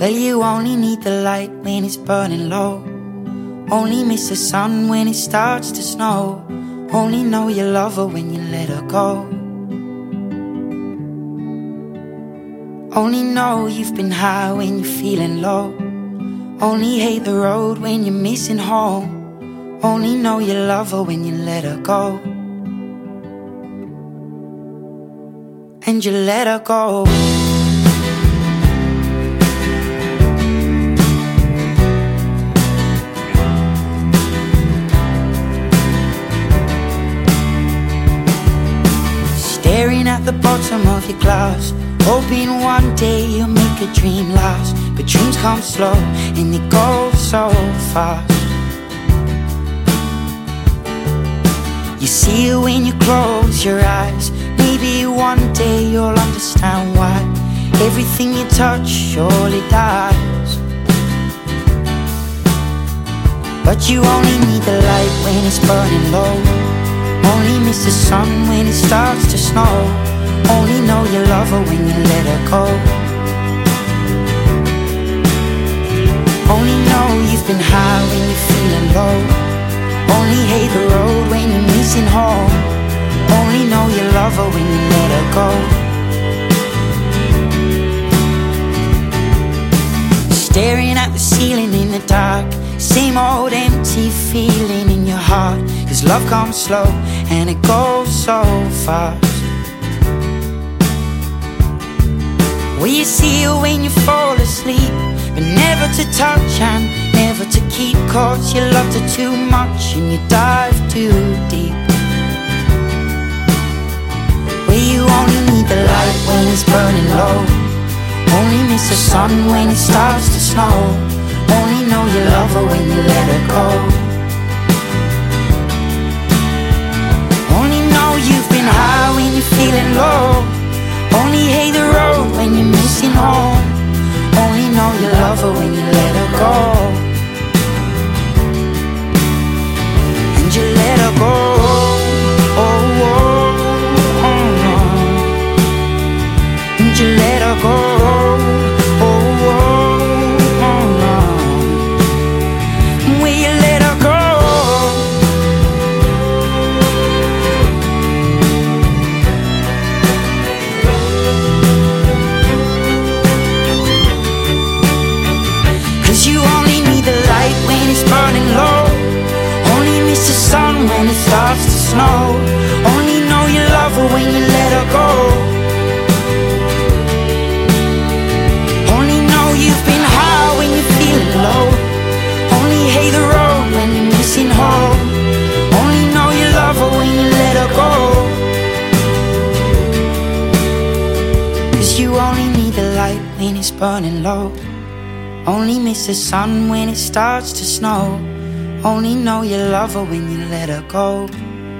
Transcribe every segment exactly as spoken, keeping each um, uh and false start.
Well, you only need the light when it's burning low. Only miss the sun when it starts to snow. Only know you love her when you let her go. Only know you've been high when you're feeling low. Only hate the road when you're missing home. Only know you love her when you let her go. And you let her go. Staring at the bottom of your glass, hoping one day you'll make a dream last. But dreams come slow and they go so fast. You see it when you close your eyes. Maybe one day you'll understand why everything you touch surely dies. But you only need the light when it's burning low. Only miss the sun when it starts to snow. Only know you love her when you let her go. Only know you've been high when you're feeling low. Only hate the road when you're missing home. Only know you love her when you let her go. Staring at the ceiling in the dark, same old empty feeling in your heart. Cause love comes slow and it goes so fast. Well, you see her when you fall asleep, but never to touch and never to keep. Cause you loved her too much and you dive too deep. Well, you only need the light when it's burning low. Only miss the sun when it starts to snow. Only know you love her when you let her go. Only know you've been high when you're feeling low. Only hate the road when you're missing home. Only know you love her when you let her go. And you let her go. Oh, oh, oh, oh. And you let her go. When it starts to snow, only know you love her when you let her go. Only know you've been high when you're feeling low. Only hate the road when you're missing home. Only know you love her when you let her go. Cause you only need the light when it's burning low. Only miss the sun when it starts to snow. Only know you love her when you let her go.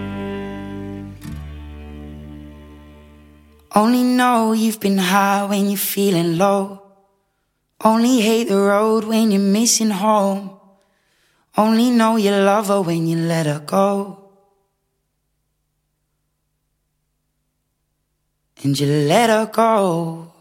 Only know you've been high when you're feeling low. Only hate the road when you're missing home. Only know you love her when you let her go. And you let her go.